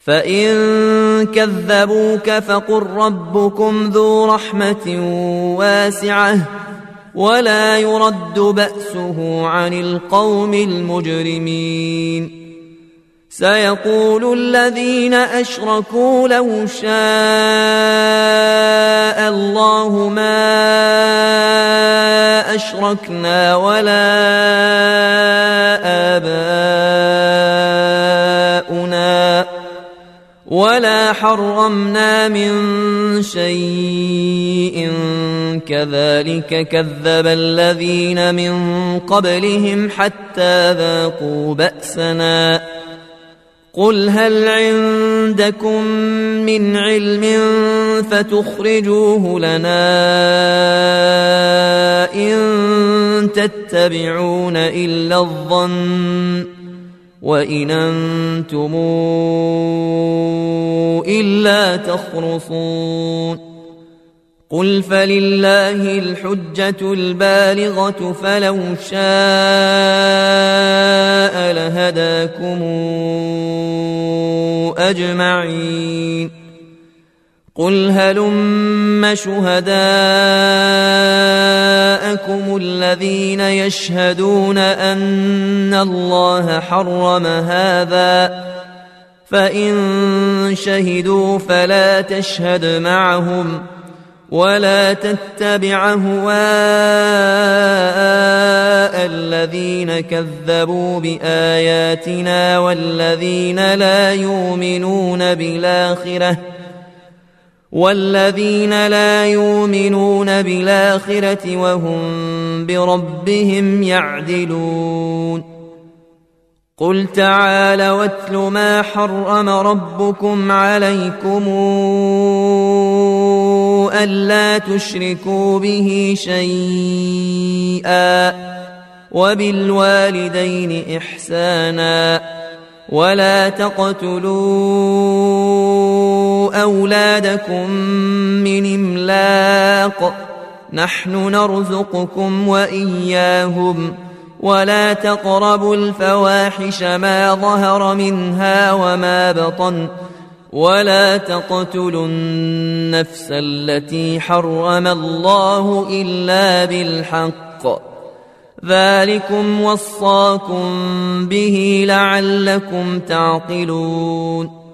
فإن كذبوك فقل ربكم ذو رحمة واسعة ولا يرد بأسه عن القوم المجرمين سيقول الذين أشركوا لو شاء الله ما أشركنا ولا آباؤنا ولا حرمنا من شيء كذلك كذب الذين من قبلهم حتى ذاقوا بأسنا قل هل عندكم من علم فتخرجوه لنا إن تتبعون إلا الظن وإن أنتم إلا تخرصون قل فلله الحجة البالغة فلو شاء لهداكم أجمعين قل هلم شهداءكم الذين يشهدون أن الله حرم هذا فإن شهدوا فلا تشهد معهم ولا تتبع هواء الذين كذبوا بآياتنا والذين لا يؤمنون بالآخرة وهم بربهم يعدلون قل تعالوا واتل ما حرم ربكم عليكم ألا تشركوا به شيئا وبالوالدين إحسانا ولا تقتلوا أولادكم من إملاق نحن نرزقكم وإياهم ولا تقربوا الفواحش ما ظهر منها وما بطن ولا تقتلوا النفس التي حرم الله إلا بالحق ذلكم وصاكم به لعلكم تعقلون